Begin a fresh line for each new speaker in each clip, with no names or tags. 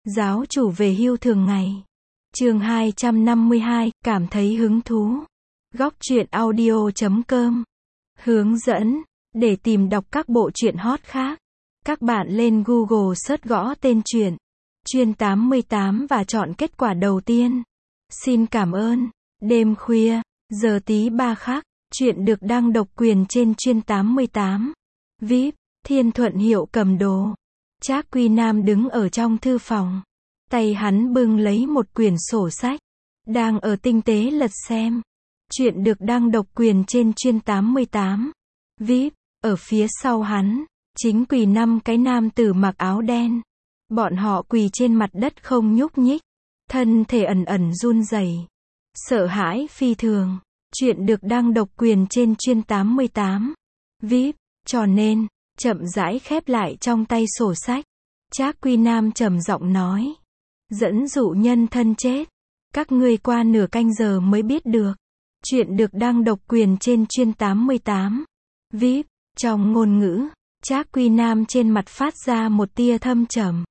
Giáo chủ về hưu thường ngày. Chương 252, cảm thấy hứng thú. Góc truyện audio.com. Hướng dẫn. Để tìm đọc các bộ truyện hot khác, các bạn lên Google search gõ tên truyện Chuyên 88 và chọn kết quả đầu tiên. Xin cảm ơn. Đêm khuya, giờ tí 3 khắc, truyện được đăng độc quyền trên Chuyên 88. VIP, Thiên Thuận Hiệu cầm đồ. Trác Quy Nam đứng ở trong thư phòng. Tay hắn bưng lấy một quyển sổ sách. Đang ở tinh tế lật xem. Truyện được đăng độc quyền trên Chuyên 88. VIP, ở phía sau hắn, chính quỳ 5 cái nam tử mặc áo đen. Bọn họ quỳ trên mặt đất không nhúc nhích. Thân thể ẩn ẩn run rẩy. Sợ hãi phi thường. Truyện được đăng độc quyền trên Chuyên 88. VIP, cho nên, chậm rãi khép lại trong tay sổ sách. Trác Quy Nam trầm giọng nói. Dẫn dụ nhân thân chết. Các ngươi qua nửa canh giờ mới biết được. Truyện được đăng độc quyền trên Chuyên 88. VIP, trong ngôn ngữ, Trác Quy Nam trên mặt phát ra một tia thâm trầm.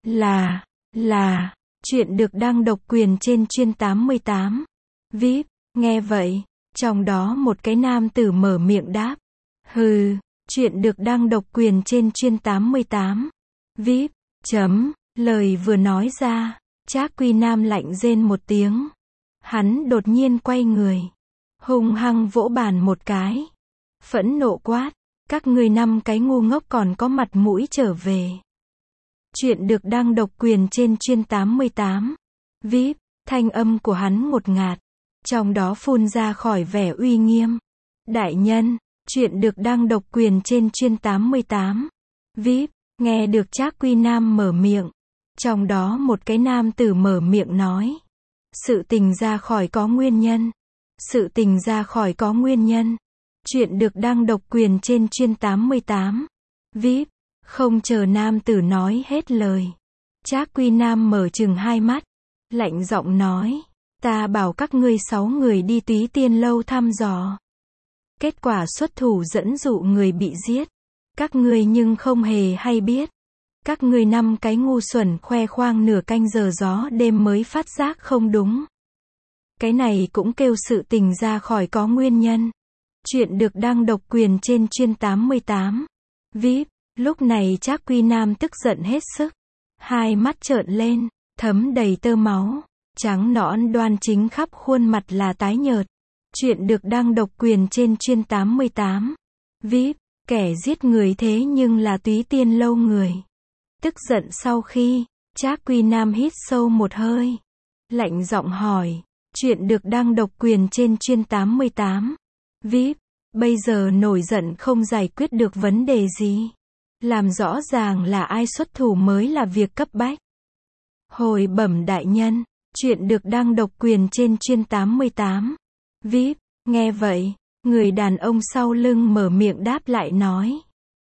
Là, truyện được đăng độc quyền trên Chuyên 88. VIP, nghe vậy, trong đó một cái nam tử mở miệng đáp. Hừ, truyện được đăng độc quyền trên Chuyên 88. VIP, lời vừa nói ra, Trác Quy Nam lạnh rên một tiếng. Hắn đột nhiên quay người, hung hăng vỗ bàn một cái. Phẫn nộ quát, các ngươi 5 cái ngu ngốc còn có mặt mũi trở về. Truyện được đăng độc quyền trên Chuyên 88. VIP, thanh âm của hắn ngột ngạt, trong đó phun ra khỏi vẻ uy nghiêm. Đại nhân, truyện được đăng độc quyền trên Chuyên 88. VIP, nghe được Trác Quy Nam mở miệng. Trong đó một cái nam tử mở miệng nói. Sự tình ra khỏi có nguyên nhân. Sự tình ra khỏi có nguyên nhân. Truyện được đăng độc quyền trên Chuyên 88. VIP, không chờ nam tử nói hết lời. Trác Quy Nam mở trừng hai mắt. Lạnh giọng nói. Ta bảo các ngươi 6 người đi Túy Tiên Lâu thăm dò. Kết quả xuất thủ dẫn dụ người bị giết. Các ngươi nhưng không hề hay biết. Các ngươi 5 cái ngu xuẩn khoe khoang nửa canh giờ gió đêm mới phát giác không đúng. Cái này cũng kêu sự tình ra khỏi có nguyên nhân. Truyện được đăng độc quyền trên Chuyên 88. VIP, lúc này Trác Quy Nam tức giận hết sức. Hai mắt trợn lên, thấm đầy tơ máu. Trắng nõn đoan chính khắp khuôn mặt là tái nhợt. Truyện được đăng độc quyền trên Chuyên 88. VIP, kẻ giết người thế nhưng là Túy Tiên Lâu người. Tức giận sau khi, Trác Quy Nam hít sâu một hơi. Lạnh giọng hỏi, truyện được đăng độc quyền trên Chuyên 88. VIP, bây giờ nổi giận không giải quyết được vấn đề gì. Làm rõ ràng là ai xuất thủ mới là việc cấp bách. Hồi bẩm đại nhân, truyện được đăng độc quyền trên Chuyên 88. VIP, nghe vậy, người đàn ông sau lưng mở miệng đáp lại nói.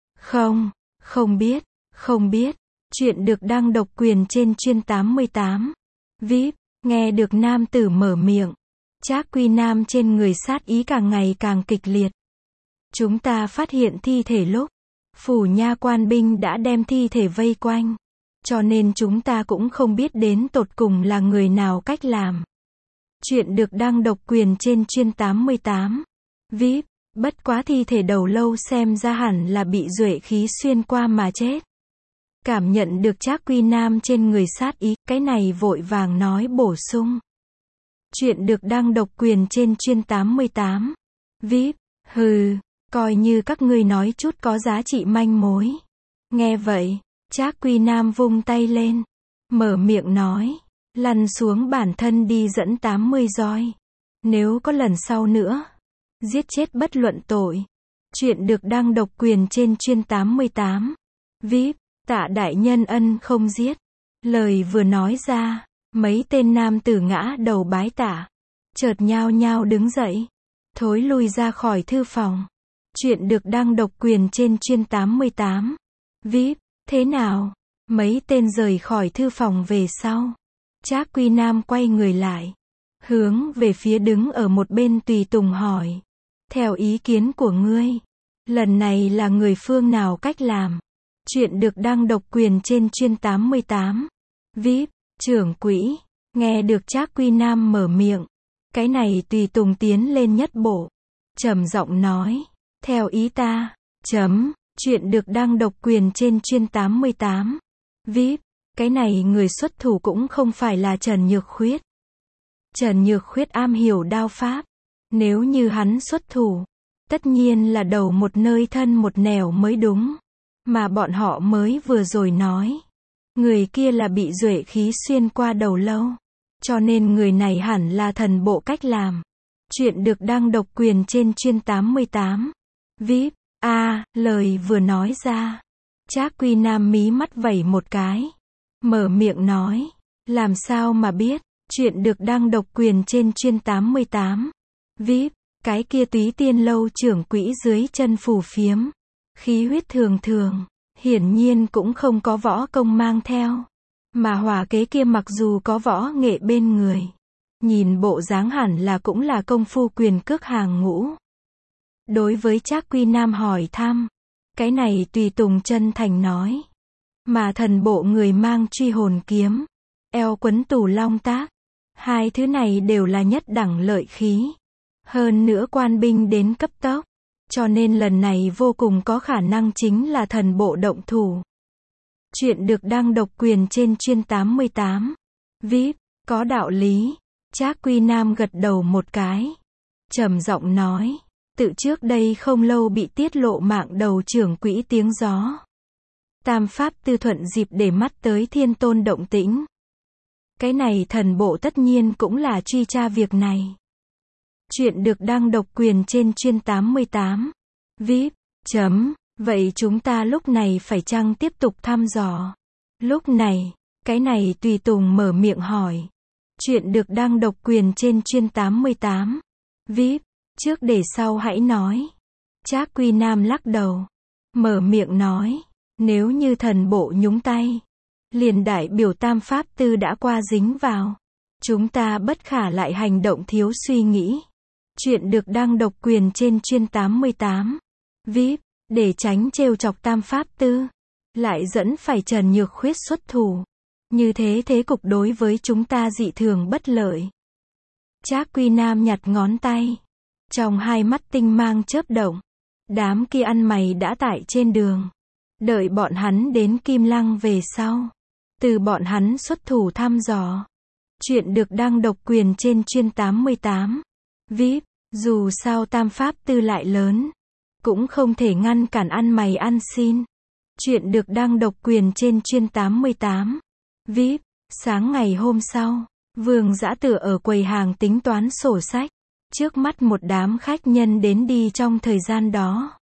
Không biết. Truyện được đăng độc quyền trên Chuyên 88. VIP, nghe được nam tử mở miệng. Trác Quy Nam trên người sát ý càng ngày càng kịch liệt. Chúng ta phát hiện thi thể lúc phủ nha quan binh đã đem thi thể vây quanh. Cho nên chúng ta cũng không biết đến tột cùng là người nào cách làm. Truyện được đăng độc quyền trên Chuyên 88. VIP, bất quá thi thể đầu lâu xem ra hẳn là bị duệ khí xuyên qua mà chết. Cảm nhận được Trác Quy Nam trên người sát ý, cái này vội vàng nói bổ sung. Truyện được đăng độc quyền trên Chuyên 88. VIP, hừ, coi như các ngươi nói chút có giá trị manh mối. Nghe vậy, Trác Quy Nam vung tay lên, mở miệng nói, lăn xuống bản thân đi dẫn 80 roi. Nếu có lần sau nữa, giết chết bất luận tội. Truyện được đăng độc quyền trên Chuyên 88. VIP, tạ đại nhân ân không giết. Lời vừa nói ra, mấy tên nam tử ngã đầu bái tạ. Chợt nhao nhao đứng dậy, thối lui ra khỏi thư phòng. Truyện được đăng độc quyền trên Chuyên 88. VIP, thế nào? Mấy tên rời khỏi thư phòng về sau. Trác Quy Nam quay người lại, hướng về phía đứng ở một bên tùy tùng hỏi. Theo ý kiến của ngươi, lần này là người phương nào cách làm? Truyện được đăng độc quyền trên Chuyên 88. VIP, trưởng quỹ. Nghe được Trác Quy Nam mở miệng. Cái này tùy tùng tiến lên nhất bộ. Trầm giọng nói. Theo ý ta. Chuyện được đăng độc quyền trên chuyên 88. VIP. Cái này người xuất thủ cũng không phải là Trần Nhược Khuyết. Trần Nhược Khuyết am hiểu đao pháp. Nếu như hắn xuất thủ, tất nhiên là đầu một nơi thân một nẻo mới đúng. Mà bọn họ mới vừa rồi nói. Người kia là bị duệ khí xuyên qua đầu lâu. Cho nên người này hẳn là thần bộ cách làm. Chuyện được đăng độc quyền trên chuyên 88. VIP. Lời vừa nói ra. Trác Quy Nam mí mắt vẩy một cái. Mở miệng nói. Làm sao mà biết. Chuyện được đăng độc quyền trên chuyên 88. VIP. Cái kia Túy Tiên lâu trưởng quỹ dưới chân phù phiếm. Khí huyết thường thường. Hiển nhiên cũng không có võ công mang theo. Mà hỏa kế kia mặc dù có võ nghệ bên người. Nhìn bộ dáng hẳn là cũng là công phu quyền cước hàng ngũ. Đối với Trác Quy Nam hỏi thăm. Cái này tùy tùng chân thành nói. Mà thần bộ người mang truy hồn kiếm. Eo quấn tù long tác. Hai thứ này đều là nhất đẳng lợi khí. Hơn nữa quan binh đến cấp tốc. Cho nên lần này vô cùng có khả năng chính là thần bộ động thủ. Chuyện được đăng độc quyền trên chuyên 88. VIP. Có đạo lý. Trác Quy Nam gật đầu một cái. Trầm giọng nói. Tự trước đây không lâu bị tiết lộ mạng đầu trưởng quỹ tiếng gió. Tam Pháp Tư thuận dịp để mắt tới Thiên Tôn động tĩnh. Cái này thần bộ tất nhiên cũng là truy tra việc này. Chuyện được đăng độc quyền trên chuyên 88. VIP. Vậy chúng ta lúc này phải chăng tiếp tục thăm dò? Lúc này, cái này tùy tùng mở miệng hỏi. Chuyện được đăng độc quyền trên chuyên 88. VIP. Trước để sau hãy nói. Trác Quy Nam lắc đầu. Mở miệng nói. Nếu như thần bộ nhúng tay. Liền đại biểu Tam Pháp Tư đã qua dính vào. Chúng ta bất khả lại hành động thiếu suy nghĩ. Chuyện được đăng độc quyền trên chuyên 88. VIP. Để tránh trêu chọc Tam Pháp Tư. Lại dẫn phải Trần Nhược Khuyết xuất thủ. Như thế thế cục đối với chúng ta dị thường bất lợi. Trác Quy Nam nhặt ngón tay. Trong hai mắt tinh mang chớp động. Đám kia ăn mày đã tại trên đường. Đợi bọn hắn đến Kim Lăng về sau. Từ bọn hắn xuất thủ thăm dò. Chuyện được đăng độc quyền trên chuyên 88. VIP. Dù sao Tam Pháp Tư lại lớn. Cũng không thể ngăn cản ăn mày ăn xin. Chuyện được đăng độc quyền trên chuyên 88. VIP. Sáng ngày hôm sau. Vương Dã tựa ở quầy hàng tính toán sổ sách. Trước mắt một đám khách nhân đến đi trong thời gian đó.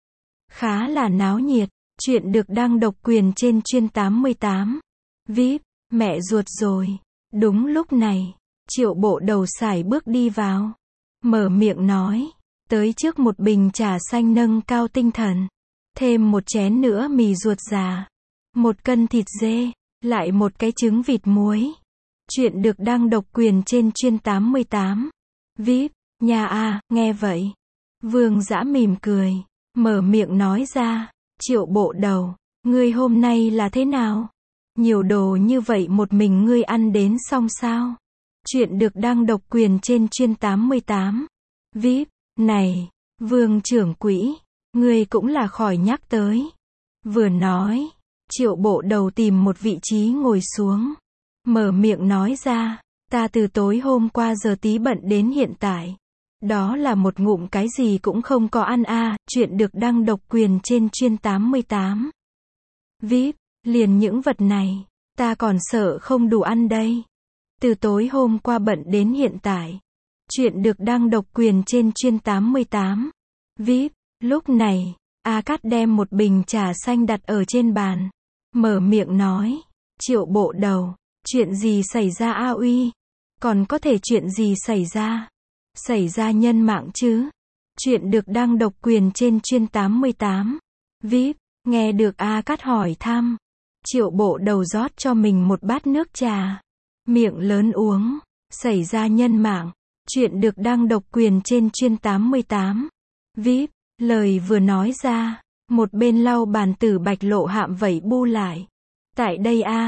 Khá là náo nhiệt. Chuyện được đăng độc quyền trên chuyên 88. VIP. Mẹ ruột rồi. Đúng lúc này. Triệu Bộ Đầu sải bước đi vào. Mở miệng nói. Tới trước một bình trà xanh nâng cao tinh thần. Thêm một chén nữa mì ruột già. Một cân thịt dê. Lại một cái trứng vịt muối. Chuyện được đăng độc quyền trên chuyên 88. VIP. Nhà nghe vậy. Vương Dã mỉm cười. Mở miệng nói ra. Triệu Bộ Đầu. Ngươi hôm nay là thế nào? Nhiều đồ như vậy một mình ngươi ăn đến xong sao? Chuyện được đăng độc quyền trên chuyên 88. VIP. Này, Vương trưởng quỹ. Ngươi cũng là khỏi nhắc tới. Vừa nói. Triệu Bộ Đầu tìm một vị trí ngồi xuống. Mở miệng nói ra. Ta từ tối hôm qua giờ tí bận đến hiện tại. Đó là một ngụm cái gì cũng không có ăn Chuyện được đăng độc quyền trên chuyên 88. VIP. Liền những vật này. Ta còn sợ không đủ ăn đây. Từ tối hôm qua bận đến hiện tại. Chuyện được đăng độc quyền trên chuyên 88. VIP. Lúc này, A Cát đem một bình trà xanh đặt ở trên bàn. Mở miệng nói. Triệu Bộ Đầu. Chuyện gì xảy ra A Uy? Còn có thể chuyện gì xảy ra? Xảy ra nhân mạng chứ? Chuyện được đăng độc quyền trên chuyên 88. VIP. Nghe được A Cát hỏi thăm. Triệu Bộ Đầu rót cho mình một bát nước trà. Miệng lớn uống. Xảy ra nhân mạng. Chuyện được đăng độc quyền trên chuyên 88. VIP. Lời vừa nói ra. Một bên lau bàn Tử Bạch Lộ Hạm vẩy bu lại. Tại đây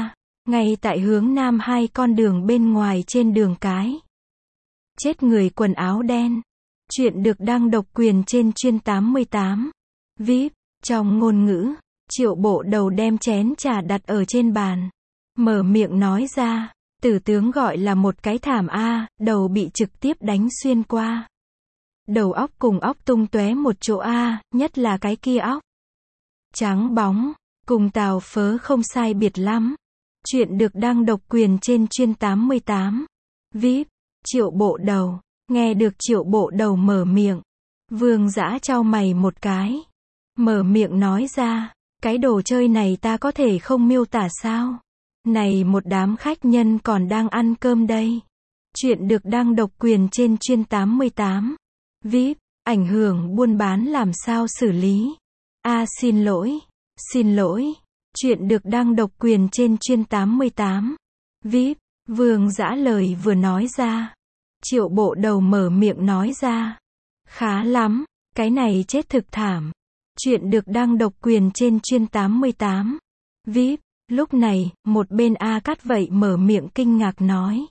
Ngay tại hướng nam 2 con đường bên ngoài trên đường cái. Chết người quần áo đen. Chuyện được đăng độc quyền trên chuyên 88. VIP. Trong ngôn ngữ, Triệu Bộ Đầu đem chén trà đặt ở trên bàn. Mở miệng nói ra. Tử tướng gọi là một cái thảm a, đầu bị trực tiếp đánh xuyên qua. Đầu óc cùng óc tung tóe một chỗ a, nhất là cái kia óc. Trắng bóng, cùng Tào Phớ không sai biệt lắm. Chuyện được đăng độc quyền trên chuyên 88. VIP. Triệu Bộ Đầu. Nghe được Triệu Bộ Đầu mở miệng. Vương Dã chau mày một cái. Mở miệng nói ra. Cái đồ chơi này ta có thể không miêu tả sao? Này một đám khách nhân còn đang ăn cơm đây. Chuyện được đăng độc quyền trên chuyên 88. VIP. Ảnh hưởng buôn bán làm sao xử lý? Xin lỗi. Xin lỗi. Chuyện được đăng độc quyền trên chuyên 88. VIP. Vương Dã lời vừa nói ra. Triệu Bộ Đầu mở miệng nói ra. Khá lắm, cái này chết thực thảm. Chuyện được đăng độc quyền trên chuyên 88. VIP. Lúc này, một bên A Cát vậy mở miệng kinh ngạc nói.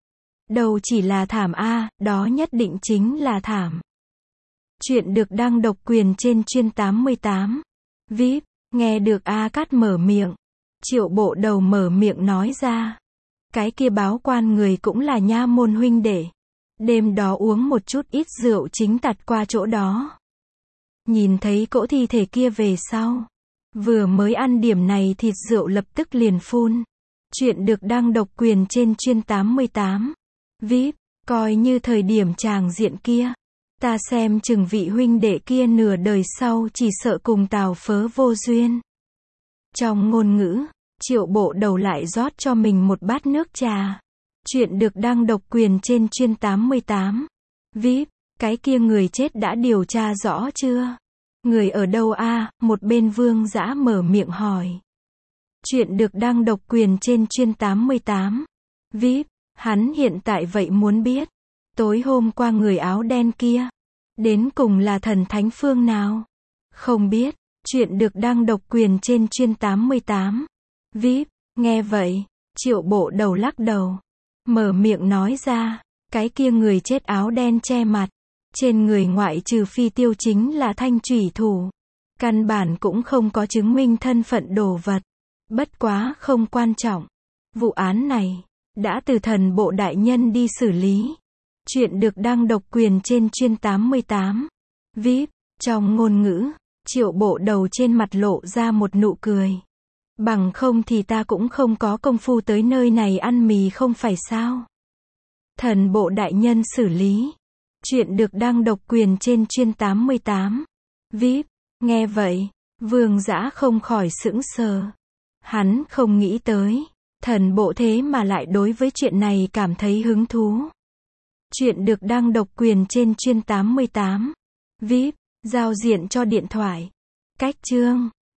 Đâu chỉ là thảm a, đó nhất định chính là thảm. Chuyện được đăng độc quyền trên chuyên 88. VIP. Nghe được A Cát mở miệng. Triệu Bộ Đầu mở miệng nói ra. Cái kia báo quan người cũng là nha môn huynh đệ. Đêm đó uống một chút ít rượu chính tạt qua chỗ đó. Nhìn thấy cỗ thi thể kia về sau. Vừa mới ăn điểm này thịt rượu lập tức liền phun. Chuyện được đăng độc quyền trên chuyên 88. VIP. Coi như thời điểm tràng diện kia. Ta xem chừng vị huynh đệ kia nửa đời sau chỉ sợ cùng Tào Phớ vô duyên. Trong ngôn ngữ, Triệu Bộ Đầu lại rót cho mình một bát nước trà. Chuyện được đăng độc quyền trên chuyên 88. VIP. Cái kia người chết đã điều tra rõ chưa? Người ở đâu a? Một bên Vương Dã mở miệng hỏi. Chuyện được đăng độc quyền trên chuyên 88. VIP. Hắn hiện tại vậy muốn biết. Tối hôm qua người áo đen kia. Đến cùng là thần thánh phương nào? Không biết. Chuyện được đăng độc quyền trên chuyên 88. VIP. Nghe vậy. Triệu Bộ Đầu lắc đầu. Mở miệng nói ra. Cái kia người chết áo đen che mặt. Trên người ngoại trừ phi tiêu chính là thanh chủy thủ. Căn bản cũng không có chứng minh thân phận đồ vật. Bất quá không quan trọng. Vụ án này đã từ thần bộ đại nhân đi xử lý. Chuyện được đăng độc quyền trên chuyên 88. VIP. Trong ngôn ngữ, Triệu Bộ Đầu trên mặt lộ ra một nụ cười. Bằng không thì ta cũng không có công phu tới nơi này ăn mì không phải sao? Thần bộ đại nhân xử lý. Chuyện được đăng độc quyền trên chuyên 88. VIP. Nghe vậy, Vương Dã không khỏi sững sờ. Hắn không nghĩ tới, thần bộ thế mà lại đối với chuyện này cảm thấy hứng thú. Chuyện được đăng độc quyền trên chuyên 88. VIP. Giao diện cho điện thoại. Cách chương.